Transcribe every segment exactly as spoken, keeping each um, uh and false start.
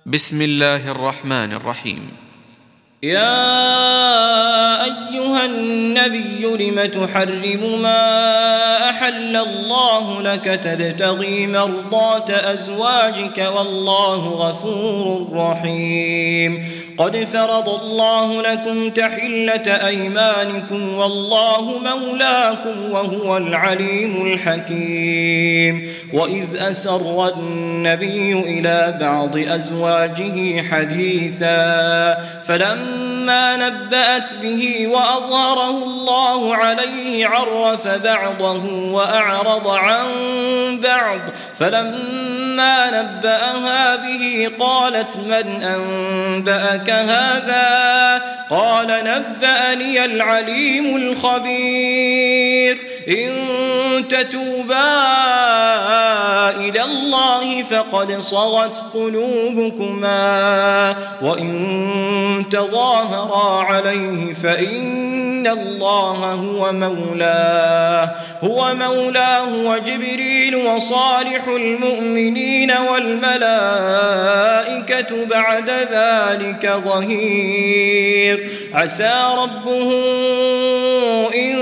بسم الله الرحمن الرحيم. يا أيها النبي لم تحرم ما أحل الله لك تبتغي مرضات أزواجك والله غفور رحيم. قد فرض الله لكم تحلة أيمانكم والله مولاكم وهو العليم الحكيم. وإذ أسر النبي إلى بعض أزواجه حديثا فلما نبأت به وأظهره الله عليه عرف بعضه وأعرض عن بعض فلما نبأها به قالت من أنبأك هذا؟ قال نبأني العليم الخبير. إن تتوبا إلى الله فقد صغت قلوبكما وإن تظاهرا عليه فإن الله هو مولاه هو مولاه وجبريل وصالح المؤمنين والملائكة بعد ذلك ظهير. عسى ربه إن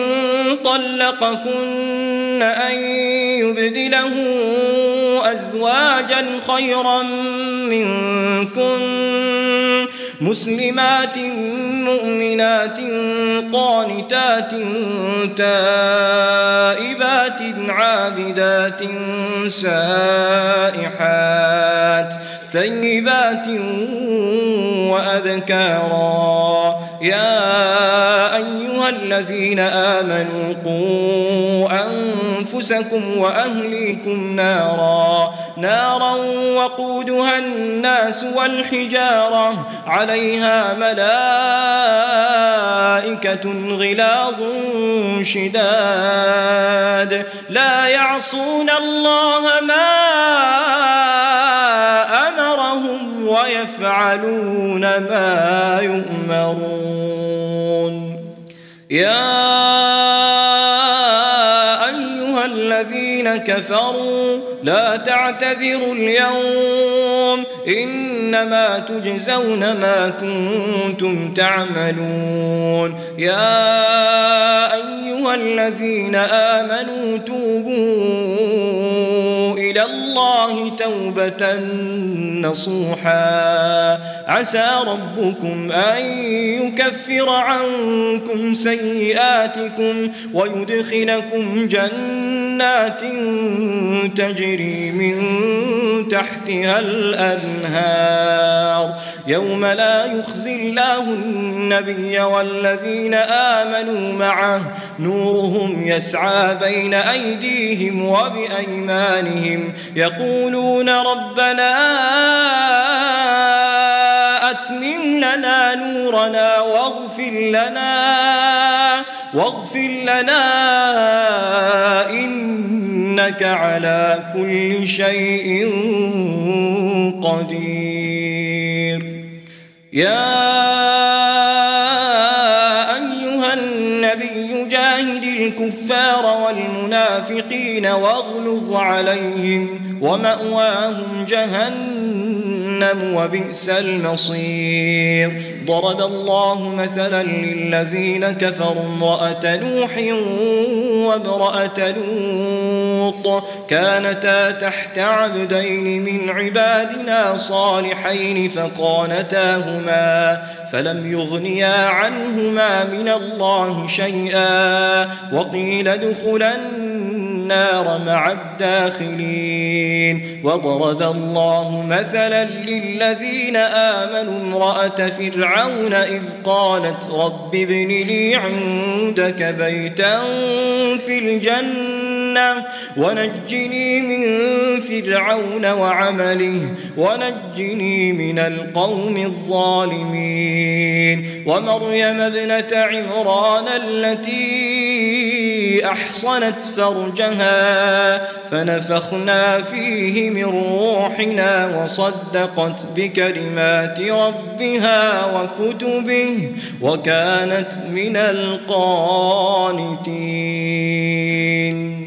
طلقكن أن يبدله أزواجا خيرا منكن مسلمات مؤمنات قانتات تائبات عابدات سائحات ثيبات وأبكارا. يا أيها الذين آمنوا قوا أنفسكم وأهليكم نارا نارا وقودها الناس والحجارة عليها ملائكة غلاظ شداد لا يعصون الله ما أمرهم ويفعلون ما يؤمرون. يا أيها الذين كفروا لا تعتذروا اليوم إنما تجزون ما كنتم تعملون. يا أيها الذين آمنوا توبوا إلى الله توبة نصوحا عسى ربكم أن يكفر عنكم سيئاتكم ويدخلكم جنات تجري من تحتها الأنهار يوم لا يخزي الله النبي والذين آمنوا معه نورهم يسعى بين أيديهم وبأيمانهم يقولون ربنا أتمم لنا نورنا واغفر لنا واغفر لنا إنك على كل شيء قدير. يا أيها النبي جاهد الكفار والمنافقين واغلظ عليهم ومأواهم جهنم وبئس المصير. ضرب الله مثلا للذين كفروا امرأة نوح وامرأة لوط كانتا تحت عبدين من عبادنا صالحين فخانتاهما فلم يغنيا عنهما من الله شيئا وقيل ادخلا النار مع الداخلين. وضرب الله مثلا للذين آمنوا امرأة فرعون إذ قالت رب ابن لي عندك بيتا في الجنة ونجني من فرعون وعمله ونجني من القوم الظالمين. ومريم ابنة عمران التي أحصنت فرجها فنفخنا فيه من روحنا وصدقت بكلمات ربها وكتبه وكانت من القانتين.